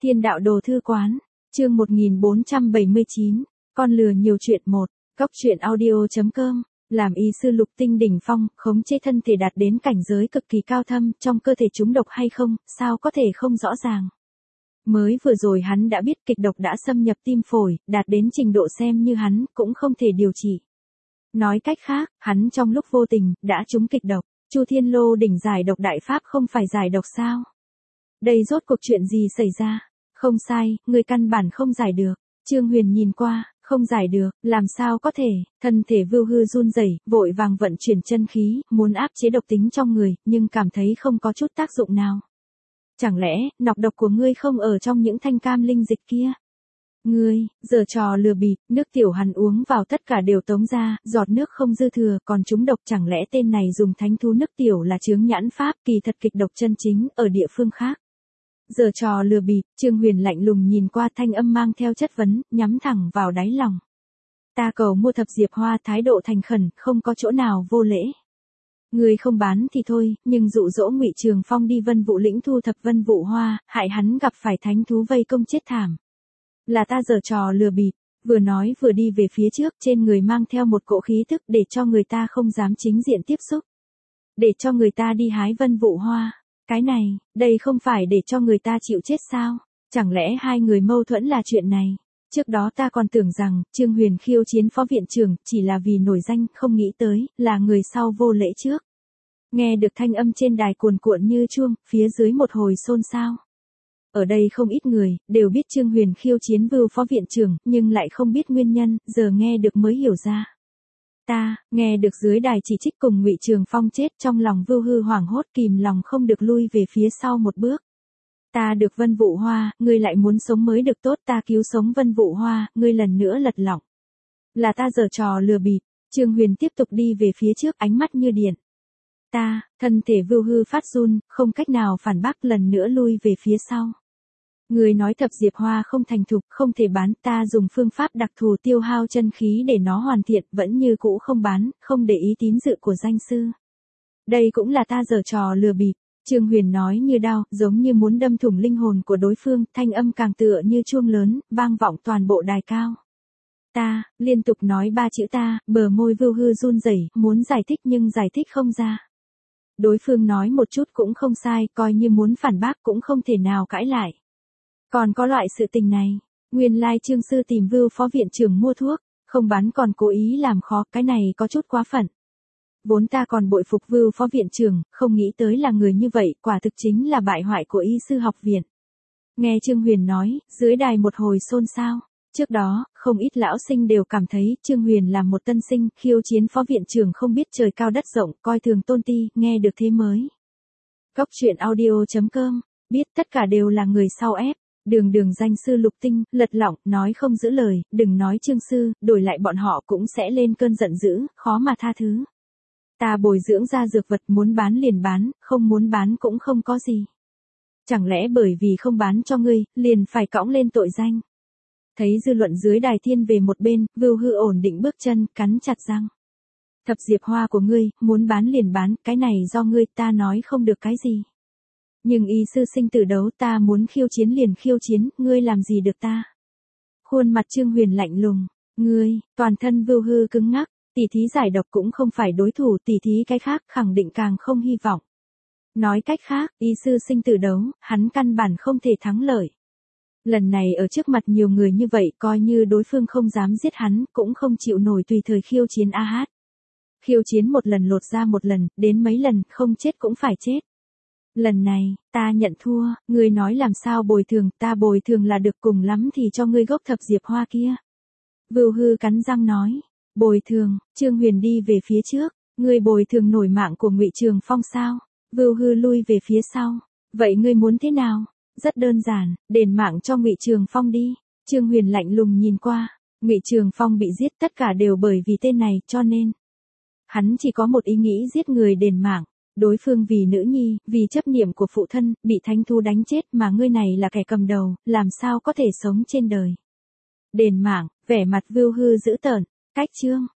Thiên đạo đồ thư quán, chương 1479, con lừa nhiều chuyện một, Cóc truyện audio.com, làm y sư lục tinh đỉnh phong, khống chế thân thể đạt đến cảnh giới cực kỳ cao thâm, trong cơ thể chúng độc hay không, sao có thể không rõ ràng. Mới vừa rồi hắn đã biết kịch độc đã xâm nhập tim phổi, đạt đến trình độ xem như hắn cũng không thể điều trị. Nói cách khác, hắn trong lúc vô tình đã trúng kịch độc. Chu Thiên Lô đỉnh giải độc đại pháp không phải giải độc sao? Đây rốt cuộc chuyện gì xảy ra? Không sai, người căn bản không giải được. Trương Huyền nhìn qua, không giải được, làm sao có thể? Thân thể Vưu Hư run rẩy, vội vàng vận chuyển chân khí, muốn áp chế độc tính trong người, nhưng cảm thấy không có chút tác dụng nào. Chẳng lẽ, nọc độc của ngươi không ở trong những thanh cam linh dịch kia? Ngươi, giở trò lừa bịp, nước tiểu hắn uống vào tất cả đều tống ra, giọt nước không dư thừa, còn chúng độc chẳng lẽ tên này dùng thánh thú nước tiểu là chướng nhãn pháp, kỳ thật kịch độc chân chính, ở địa phương khác. Giở trò lừa bịp, Trương Huyền lạnh lùng nhìn qua, thanh âm mang theo chất vấn, nhắm thẳng vào đáy lòng. Ta cầu mua thập diệp hoa, thái độ thành khẩn, không có chỗ nào vô lễ. Ngươi không bán thì thôi, nhưng dụ dỗ Ngụy Trường Phong đi Vân Vũ lĩnh thu thập Vân Vũ hoa, hại hắn gặp phải thánh thú vây công chết thảm. Là ta giở trò lừa bịp, vừa nói vừa đi về phía trước, trên người mang theo một cỗ khí thức để cho người ta không dám chính diện tiếp xúc. Để cho người ta đi hái Vân Vũ hoa. Cái này, đây không phải để cho người ta chịu chết sao? Chẳng lẽ hai người mâu thuẫn là chuyện này? Trước đó ta còn tưởng rằng, Trương Huyền khiêu chiến phó viện trưởng, chỉ là vì nổi danh, không nghĩ tới, là người sau vô lễ trước. Nghe được thanh âm trên đài cuồn cuộn như chuông, phía dưới một hồi xôn xao. Ở đây không ít người, đều biết Trương Huyền khiêu chiến Vưu phó viện trưởng, nhưng lại không biết nguyên nhân, giờ nghe được mới hiểu ra. Ta, nghe được dưới đài chỉ trích cùng Ngụy Trường Phong chết, trong lòng Vưu Hư hoảng hốt, kìm lòng không được lui về phía sau một bước. Ta được Vân Vũ hoa, ngươi lại muốn sống mới được tốt, ta cứu sống Vân Vũ hoa, ngươi lần nữa lật lọng. Là ta giở trò lừa bịp. Trương Huyền tiếp tục đi về phía trước, ánh mắt như điện. Ta, thân thể Vưu Hư phát run, không cách nào phản bác, lần nữa lui về phía sau. Người nói thập diệp hoa không thành thục, không thể bán, ta dùng phương pháp đặc thù tiêu hao chân khí để nó hoàn thiện, vẫn như cũ không bán, không để ý tín dự của danh sư. Đây cũng là ta giở trò lừa bịp. Trương Huyền nói như đao, giống như muốn đâm thủng linh hồn của đối phương, thanh âm càng tựa như chuông lớn, vang vọng toàn bộ đài cao. Ta, liên tục nói ba chữ ta, bờ môi Vưu Hư run rẩy, muốn giải thích nhưng giải thích không ra. Đối phương nói một chút cũng không sai, coi như muốn phản bác cũng không thể nào cãi lại. Còn có loại sự tình này, nguyên lai Trương sư tìm Vưu phó viện trưởng mua thuốc, không bán còn cố ý làm khó, cái này có chút quá phận. Vốn ta còn bội phục Vưu phó viện trưởng, không nghĩ tới là người như vậy, quả thực chính là bại hoại của y sư học viện. Nghe Trương Huyền nói, dưới đài một hồi xôn xao. Trước đó, không ít lão sinh đều cảm thấy Trương Huyền là một tân sinh, khiêu chiến phó viện trưởng không biết trời cao đất rộng, coi thường tôn ti, nghe được thế mới. Cóc truyện audio.com, biết tất cả đều là người sau ép. Đường danh sư lục tinh, lật lọng, nói không giữ lời, đừng nói Trương sư, đổi lại bọn họ cũng sẽ lên cơn giận dữ, khó mà tha thứ. Ta bồi dưỡng ra dược vật, muốn bán liền bán, không muốn bán cũng không có gì. Chẳng lẽ bởi vì không bán cho ngươi, liền phải cõng lên tội danh. Thấy dư luận dưới đài thiên về một bên, Vưu Hư ổn định bước chân, cắn chặt răng. Thập diệp hoa của ngươi, muốn bán liền bán, cái này do ngươi, ta nói không được cái gì. Nhưng y sư sinh tử đấu, ta muốn khiêu chiến liền khiêu chiến, ngươi làm gì được ta. Khuôn mặt Trương Huyền lạnh lùng, ngươi, toàn thân Vưu Hư cứng ngắc, tỷ thí giải độc cũng không phải đối thủ, tỷ thí cái khác khẳng định càng không hy vọng. Nói cách khác, y sư sinh tử đấu, hắn căn bản không thể thắng lợi. Lần này ở trước mặt nhiều người như vậy, coi như đối phương không dám giết hắn, cũng không chịu nổi tùy thời khiêu chiến a hát. Khiêu chiến một lần lột ra một lần, đến mấy lần, không chết cũng phải chết. Lần này, ta nhận thua, ngươi nói làm sao bồi thường, ta bồi thường là được, cùng lắm thì cho ngươi gốc thập diệp hoa kia. Vưu Hư cắn răng nói, bồi thường. Trương Huyền đi về phía trước, ngươi bồi thường nổi mạng của Ngụy Trường Phong sao? Vưu Hư lui về phía sau, vậy ngươi muốn thế nào? Rất đơn giản, đền mạng cho Ngụy Trường Phong đi. Trương Huyền lạnh lùng nhìn qua, Ngụy Trường Phong bị giết tất cả đều bởi vì tên này, cho nên hắn chỉ có một ý nghĩ giết người đền mạng. Đối phương vì nữ nhi, vì chấp niệm của phụ thân, bị thánh thú đánh chết, mà ngươi này là kẻ cầm đầu, làm sao có thể sống trên đời. Đền mạng, vẻ mặt Vưu Hư dữ tợn, cách chương.